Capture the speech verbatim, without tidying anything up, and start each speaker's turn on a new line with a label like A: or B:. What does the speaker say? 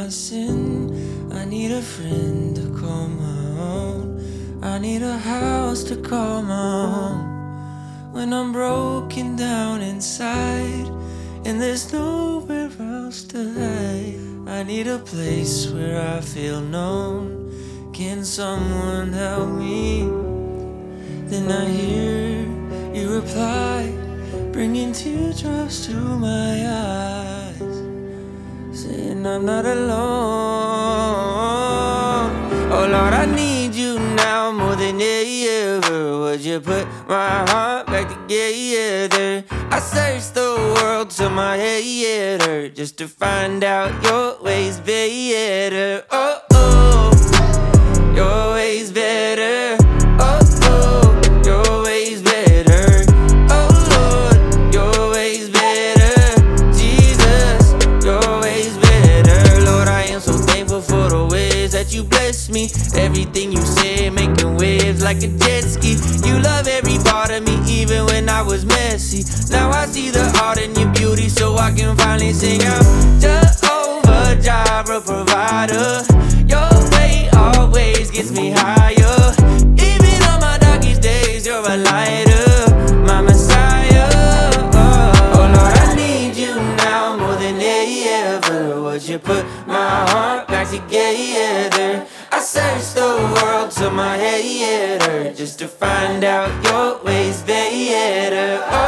A: my sin. I need a friend to call my own. I need a house to call my home. When I'm broken down inside and there's nowhere else to hide, I need a place where I feel known. Can someone help me? Then I hear you reply, bringing teardrops to my eyes, saying I'm not alone. Oh Lord, I need you now more than ever. Would you put my heart back together? I searched the world till my head hurt, just to find out your ways better. Oh, oh, your ways better. Oh, oh, your ways better. Oh Lord, your ways better. Jesus, your ways better. Lord, I am so thankful for the ways that you bless me. Everything you said, making waves like a jet ski. You love every part of me, even when I was messy. Now I see the art in your beauty, so I can finally sing out. Jehovah Jireh, provider. Your way always gets me higher. Even on my darkest days, you're a lighter, my Messiah. Oh Lord, I need you now more than ever. Would you put my heart back together? I searched the world till my head hurt, just to find out your ways better.